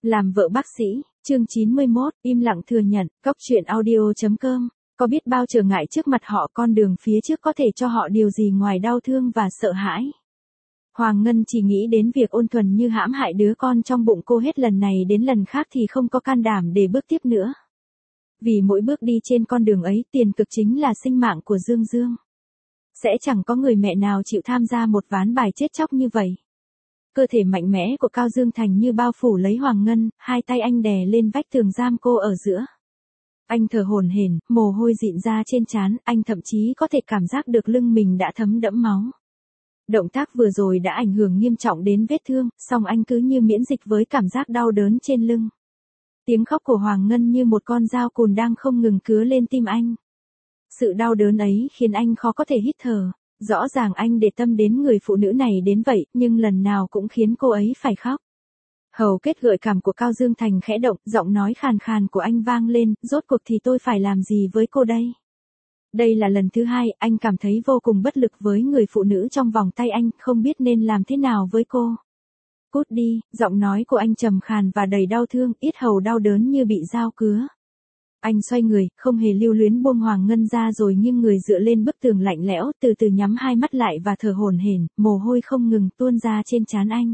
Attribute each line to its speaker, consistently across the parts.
Speaker 1: Làm vợ bác sĩ, chương 91, im lặng thừa nhận, Cóc truyện audio.com. Có biết bao trở ngại trước mặt họ, con đường phía trước có thể cho họ điều gì ngoài đau thương và sợ hãi. Hoàng Ngân chỉ nghĩ đến việc ôn thuần như hãm hại đứa con trong bụng cô hết lần này đến lần khác thì không có can đảm để bước tiếp nữa. Vì mỗi bước đi trên con đường ấy, tiền cực chính là sinh mạng của Dương Dương. Sẽ chẳng có người mẹ nào chịu tham gia một ván bài chết chóc như vậy. Cơ thể mạnh mẽ của Cao Dương Thành như bao phủ lấy Hoàng Ngân, hai tay anh đè lên vách tường giam cô ở giữa. Anh thở hổn hển, mồ hôi dịn ra trên trán, anh thậm chí có thể cảm giác được lưng mình đã thấm đẫm máu. Động tác vừa rồi đã ảnh hưởng nghiêm trọng đến vết thương, song anh cứ như miễn dịch với cảm giác đau đớn trên lưng. Tiếng khóc của Hoàng Ngân như một con dao cùn đang không ngừng cứa lên tim anh. Sự đau đớn ấy khiến anh khó có thể hít thở. Rõ ràng anh để tâm đến người phụ nữ này đến vậy, nhưng lần nào cũng khiến cô ấy phải khóc. Hầu kết gợi cảm của Cao Dương Thành khẽ động, giọng nói khàn khàn của anh vang lên, rốt cuộc thì tôi phải làm gì với cô đây? Đây là lần thứ hai, anh cảm thấy vô cùng bất lực với người phụ nữ trong vòng tay anh, không biết nên làm thế nào với cô. Cút đi, giọng nói của anh trầm khàn và đầy đau thương, yết hầu đau đớn như bị dao cứa. Anh xoay người, không hề lưu luyến buông Hoàng Ngân ra rồi nghiêng người dựa lên bức tường lạnh lẽo, từ từ nhắm hai mắt lại và thở hổn hển, mồ hôi không ngừng tuôn ra trên trán anh.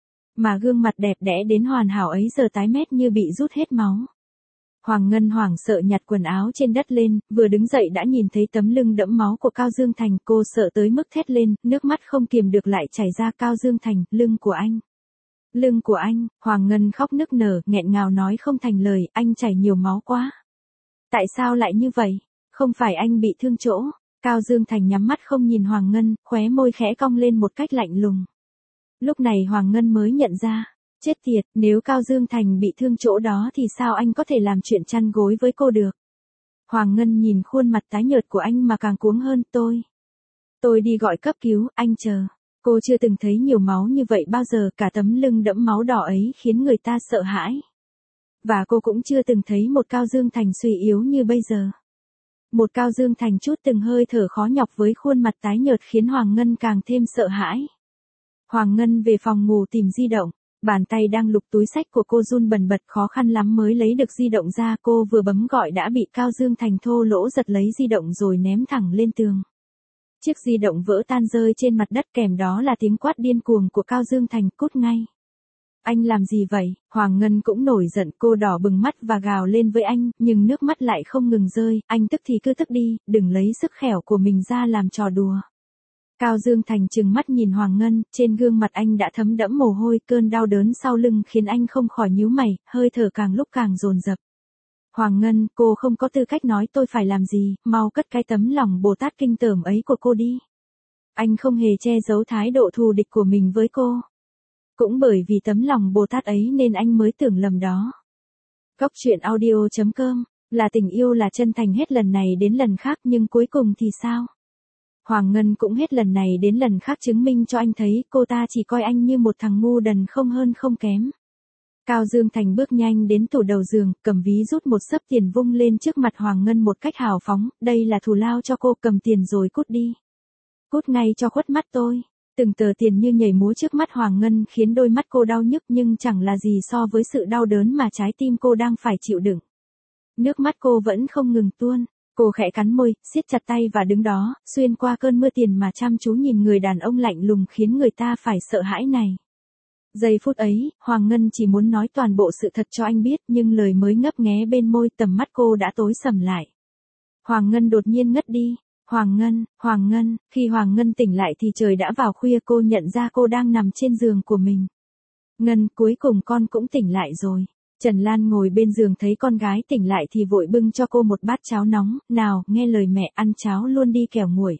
Speaker 1: Mà gương mặt đẹp đẽ đến hoàn hảo ấy giờ tái mét như bị rút hết máu. Hoàng Ngân hoảng sợ nhặt quần áo trên đất lên, vừa đứng dậy đã nhìn thấy tấm lưng đẫm máu của Cao Dương Thành, cô sợ tới mức thét lên, nước mắt không kiềm được lại chảy ra. Cao Dương Thành, lưng của anh. Lưng của anh, Hoàng Ngân khóc nức nở, nghẹn ngào nói không thành lời, anh chảy nhiều máu quá. Tại sao lại như vậy? Không phải anh bị thương chỗ. Cao Dương Thành nhắm mắt không nhìn Hoàng Ngân, khóe môi khẽ cong lên một cách lạnh lùng. Lúc này Hoàng Ngân mới nhận ra. Chết tiệt, nếu Cao Dương Thành bị thương chỗ đó thì sao anh có thể làm chuyện chăn gối với cô được? Hoàng Ngân nhìn khuôn mặt tái nhợt của anh mà càng cuống hơn. Tôi đi gọi cấp cứu, anh chờ. Cô chưa từng thấy nhiều máu như vậy bao giờ, cả tấm lưng đẫm máu đỏ ấy khiến người ta sợ hãi. Và cô cũng chưa từng thấy một Cao Dương Thành suy yếu như bây giờ. Một Cao Dương Thành chút từng hơi thở khó nhọc với khuôn mặt tái nhợt khiến Hoàng Ngân càng thêm sợ hãi. Hoàng Ngân về phòng ngủ tìm di động. Bàn tay đang lục túi xách của cô run bần bật, khó khăn lắm mới lấy được di động ra. Cô vừa bấm gọi đã bị Cao Dương Thành thô lỗ giật lấy di động rồi ném thẳng lên tường. Chiếc di động vỡ tan rơi trên mặt đất, kèm đó là tiếng quát điên cuồng của Cao Dương Thành, cút ngay. Anh làm gì vậy? Hoàng Ngân cũng nổi giận, cô đỏ bừng mắt và gào lên với anh, nhưng nước mắt lại không ngừng rơi. Anh tức thì cứ tức đi, đừng lấy sức khỏe của mình ra làm trò đùa. Cao Dương Thành trừng mắt nhìn Hoàng Ngân, trên gương mặt anh đã thấm đẫm mồ hôi, cơn đau đớn sau lưng khiến anh không khỏi nhíu mày, hơi thở càng lúc càng dồn dập. Hoàng Ngân, cô không có tư cách nói tôi phải làm gì, mau cất cái tấm lòng Bồ Tát kinh tởm ấy của cô đi. Anh không hề che giấu thái độ thù địch của mình với cô. Cũng bởi vì tấm lòng Bồ Tát ấy nên anh mới tưởng lầm đó. Cóc truyện audio.com, là tình yêu là chân thành hết lần này đến lần khác, nhưng cuối cùng thì sao? Hoàng Ngân cũng hết lần này đến lần khác chứng minh cho anh thấy cô ta chỉ coi anh như một thằng ngu đần không hơn không kém. Cao Dương Thành bước nhanh đến tủ đầu giường, cầm ví rút một xấp tiền vung lên trước mặt Hoàng Ngân một cách hào phóng, đây là thù lao cho cô, cầm tiền rồi cút đi. Cút ngay cho khuất mắt tôi. Từng tờ tiền như nhảy múa trước mắt Hoàng Ngân khiến đôi mắt cô đau nhức, nhưng chẳng là gì so với sự đau đớn mà trái tim cô đang phải chịu đựng. Nước mắt cô vẫn không ngừng tuôn. Cô khẽ cắn môi, siết chặt tay và đứng đó, xuyên qua cơn mưa tiền mà chăm chú nhìn người đàn ông lạnh lùng khiến người ta phải sợ hãi này. Giây phút ấy, Hoàng Ngân chỉ muốn nói toàn bộ sự thật cho anh biết, nhưng lời mới ngấp nghé bên môi, tầm mắt cô đã tối sầm lại. Hoàng Ngân đột nhiên ngất đi. Hoàng Ngân, khi Hoàng Ngân tỉnh lại thì trời đã vào khuya, cô nhận ra cô đang nằm trên giường của mình. Ngân, cuối cùng con cũng tỉnh lại rồi. Trần Lan ngồi bên giường thấy con gái tỉnh lại thì vội bưng cho cô một bát cháo nóng, nào, nghe lời mẹ, ăn cháo luôn đi kẻo nguội.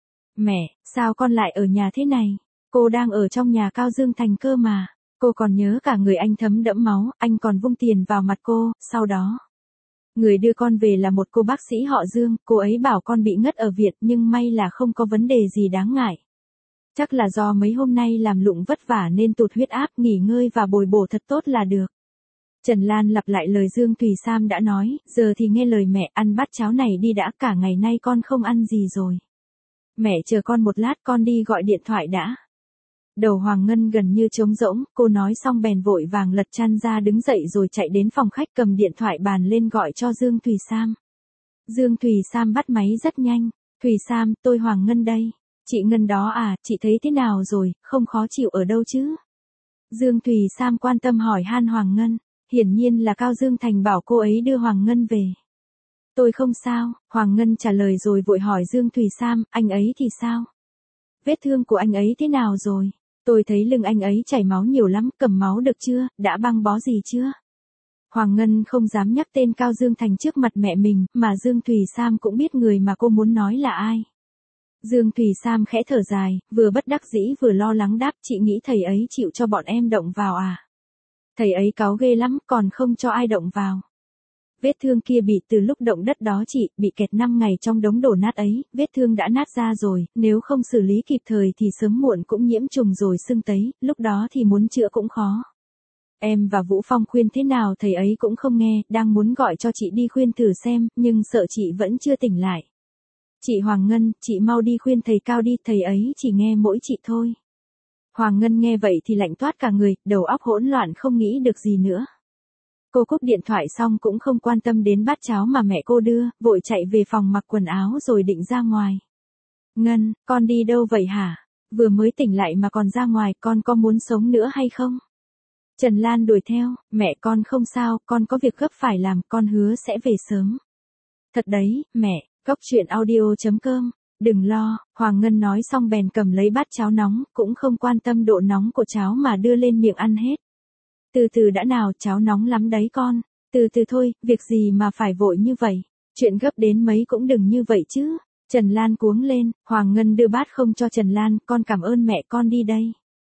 Speaker 1: Mẹ, sao con lại ở nhà thế này? Cô đang ở trong nhà Cao Dương Thành cơ mà. Cô còn nhớ cả người anh thấm đẫm máu, anh còn vung tiền vào mặt cô, sau đó. Người đưa con về là một cô bác sĩ họ Dương, cô ấy bảo con bị ngất ở viện nhưng may là không có vấn đề gì đáng ngại. Chắc là do mấy hôm nay làm lụng vất vả nên tụt huyết áp, nghỉ ngơi và bồi bổ thật tốt là được. Trần Lan lặp lại lời Dương Thùy Sam đã nói, giờ thì nghe lời mẹ, ăn bát cháo này đi đã, cả ngày nay con không ăn gì rồi. Mẹ chờ con một lát, con đi gọi điện thoại đã. Đầu Hoàng Ngân gần như trống rỗng, cô nói xong bèn vội vàng lật chăn ra đứng dậy rồi chạy đến phòng khách cầm điện thoại bàn lên gọi cho Dương Thùy Sam. Dương Thùy Sam bắt máy rất nhanh. Thùy Sam, tôi Hoàng Ngân đây. Chị Ngân đó à, chị thấy thế nào rồi, không khó chịu ở đâu chứ? Dương Thùy Sam quan tâm hỏi han Hoàng Ngân. Hiển nhiên là Cao Dương Thành bảo cô ấy đưa Hoàng Ngân về. Tôi không sao, Hoàng Ngân trả lời rồi vội hỏi Dương Thùy Sam, anh ấy thì sao? Vết thương của anh ấy thế nào rồi? Tôi thấy lưng anh ấy chảy máu nhiều lắm, cầm máu được chưa, đã băng bó gì chưa? Hoàng Ngân không dám nhắc tên Cao Dương Thành trước mặt mẹ mình, mà Dương Thùy Sam cũng biết người mà cô muốn nói là ai. Dương Thùy Sam khẽ thở dài, vừa bất đắc dĩ vừa lo lắng đáp, chị nghĩ thầy ấy chịu cho bọn em động vào à? Thầy ấy cáu ghê lắm, còn không cho ai động vào. Vết thương kia bị từ lúc động đất đó chị, bị kẹt 5 ngày trong đống đổ nát ấy, vết thương đã nát ra rồi, nếu không xử lý kịp thời thì sớm muộn cũng nhiễm trùng rồi sưng tấy, lúc đó thì muốn chữa cũng khó. Em và Vũ Phong khuyên thế nào thầy ấy cũng không nghe, đang muốn gọi cho chị đi khuyên thử xem, nhưng sợ chị vẫn chưa tỉnh lại. Chị Hoàng Ngân, chị mau đi khuyên thầy Cao đi, thầy ấy chỉ nghe mỗi chị thôi. Hoàng Ngân nghe vậy thì lạnh toát cả người, đầu óc hỗn loạn không nghĩ được gì nữa. Cô cúp điện thoại xong cũng không quan tâm đến bát cháo mà mẹ cô đưa, vội chạy về phòng mặc quần áo rồi định ra ngoài. Ngân, con đi đâu vậy hả? Vừa mới tỉnh lại mà còn ra ngoài, con có muốn sống nữa hay không? Trần Lan đuổi theo, mẹ con không sao, con có việc gấp phải làm, con hứa sẽ về sớm. Thật đấy, mẹ, gocchuyenaudio.com, đừng lo, Hoàng Ngân nói xong bèn cầm lấy bát cháo nóng, cũng không quan tâm độ nóng của cháo mà đưa lên miệng ăn hết. Từ từ đã nào, cháo nóng lắm đấy con, từ từ thôi, việc gì mà phải vội như vậy, chuyện gấp đến mấy cũng đừng như vậy chứ. Trần Lan cuống lên, Hoàng Ngân đưa bát không cho Trần Lan, con cảm ơn mẹ, con đi đây.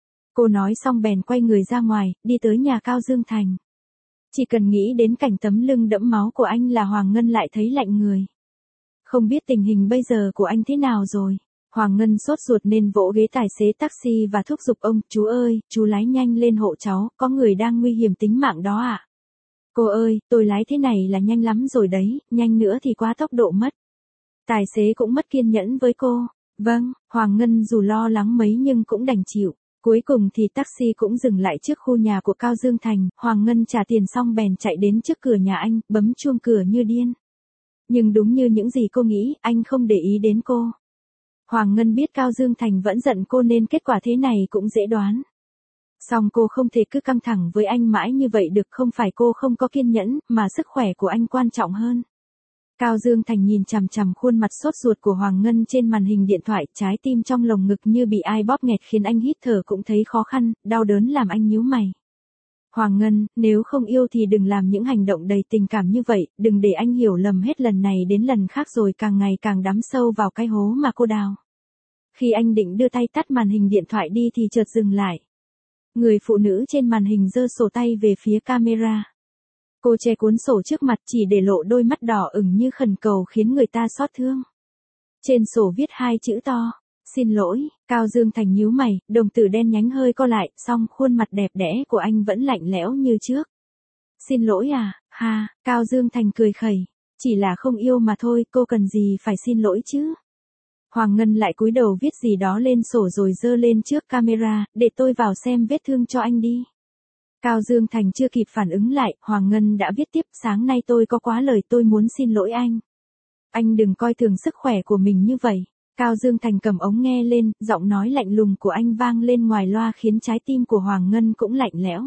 Speaker 1: Cô nói xong bèn quay người ra ngoài, đi tới nhà Cao Dương Thành. Chỉ cần nghĩ đến cảnh tấm lưng đẫm máu của anh là Hoàng Ngân lại thấy lạnh người. Không biết tình hình bây giờ của anh thế nào rồi. Hoàng Ngân sốt ruột nên vỗ ghế tài xế taxi và thúc giục ông, chú ơi, chú lái nhanh lên hộ cháu, có người đang nguy hiểm tính mạng đó ạ. Cô ơi, tôi lái thế này là nhanh lắm rồi đấy, nhanh nữa thì quá tốc độ mất. Tài xế cũng mất kiên nhẫn với cô. Vâng, Hoàng Ngân dù lo lắng mấy nhưng cũng đành chịu. Cuối cùng thì taxi cũng dừng lại trước khu nhà của Cao Dương Thành, Hoàng Ngân trả tiền xong bèn chạy đến trước cửa nhà anh, bấm chuông cửa như điên. Nhưng đúng như những gì cô nghĩ, anh không để ý đến cô. Hoàng Ngân biết Cao Dương Thành vẫn giận cô nên kết quả thế này cũng dễ đoán. Song cô không thể cứ căng thẳng với anh mãi như vậy được, không phải cô không có kiên nhẫn, mà sức khỏe của anh quan trọng hơn. Cao Dương Thành nhìn chằm chằm khuôn mặt sốt ruột của Hoàng Ngân trên màn hình điện thoại, trái tim trong lồng ngực như bị ai bóp nghẹt khiến anh hít thở cũng thấy khó khăn, đau đớn làm anh nhíu mày. Hoàng Ngân, nếu không yêu thì đừng làm những hành động đầy tình cảm như vậy, đừng để anh hiểu lầm hết lần này đến lần khác rồi càng ngày càng đắm sâu vào cái hố mà cô đào. Khi anh định đưa tay tắt màn hình điện thoại đi thì chợt dừng lại. Người phụ nữ trên màn hình giơ sổ tay về phía camera. Cô che cuốn sổ trước mặt chỉ để lộ đôi mắt đỏ ửng như khẩn cầu khiến người ta xót thương. Trên sổ viết 2 chữ to, xin lỗi. Cao Dương Thành nhíu mày, đồng tử đen nhánh hơi co lại, song khuôn mặt đẹp đẽ của anh vẫn lạnh lẽo như trước. Xin lỗi à, ha, Cao Dương Thành cười khẩy, chỉ là không yêu mà thôi, cô cần gì phải xin lỗi chứ. Hoàng Ngân lại cúi đầu viết gì đó lên sổ rồi giơ lên trước camera, để tôi vào xem vết thương cho anh đi. Cao Dương Thành chưa kịp phản ứng lại, Hoàng Ngân đã viết tiếp, sáng nay tôi có quá lời, tôi muốn xin lỗi anh. Anh đừng coi thường sức khỏe của mình như vậy. Cao Dương Thành cầm ống nghe lên, giọng nói lạnh lùng của anh vang lên ngoài loa khiến trái tim của Hoàng Ngân cũng lạnh lẽo.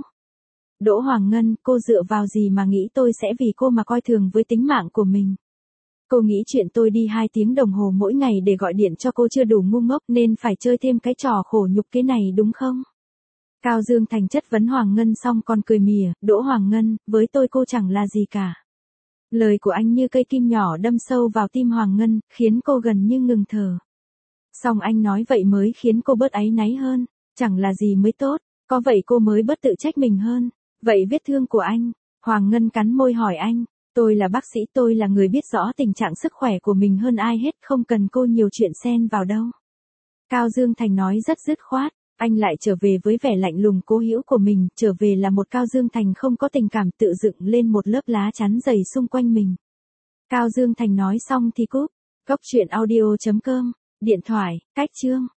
Speaker 1: Đỗ Hoàng Ngân, cô dựa vào gì mà nghĩ tôi sẽ vì cô mà coi thường với tính mạng của mình? Cô nghĩ chuyện tôi đi 2 tiếng đồng hồ mỗi ngày để gọi điện cho cô chưa đủ ngu ngốc nên phải chơi thêm cái trò khổ nhục kế này đúng không? Cao Dương Thành chất vấn Hoàng Ngân xong còn cười mỉa, Đỗ Hoàng Ngân, với tôi cô chẳng là gì cả. Lời của anh như cây kim nhỏ đâm sâu vào tim Hoàng Ngân, khiến cô gần như ngừng thở. Song anh nói vậy mới khiến cô bớt áy náy hơn, chẳng là gì mới tốt, có vậy cô mới bớt tự trách mình hơn. Vậy vết thương của anh? Hoàng Ngân cắn môi hỏi anh. Tôi là bác sĩ, tôi là người biết rõ tình trạng sức khỏe của mình hơn ai hết, không cần cô nhiều chuyện xen vào đâu. Cao Dương Thành nói rất dứt khoát, anh lại trở về với vẻ lạnh lùng cố hữu của mình, trở về là một Cao Dương Thành không có tình cảm tự dựng lên một lớp lá chắn dày xung quanh mình. Cao Dương Thành nói xong thì cúp. Gocchuyenaudio.com, điện thoại, cách chương.